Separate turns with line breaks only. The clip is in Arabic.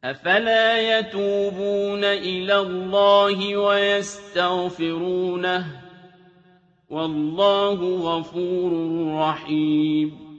أَفَلَا يَتُوبُونَ إِلَى اللَّهِ وَيَسْتَغْفِرُونَهُ ۗ وَاللَّهُ غَفُورٌ رَّحِيمٌ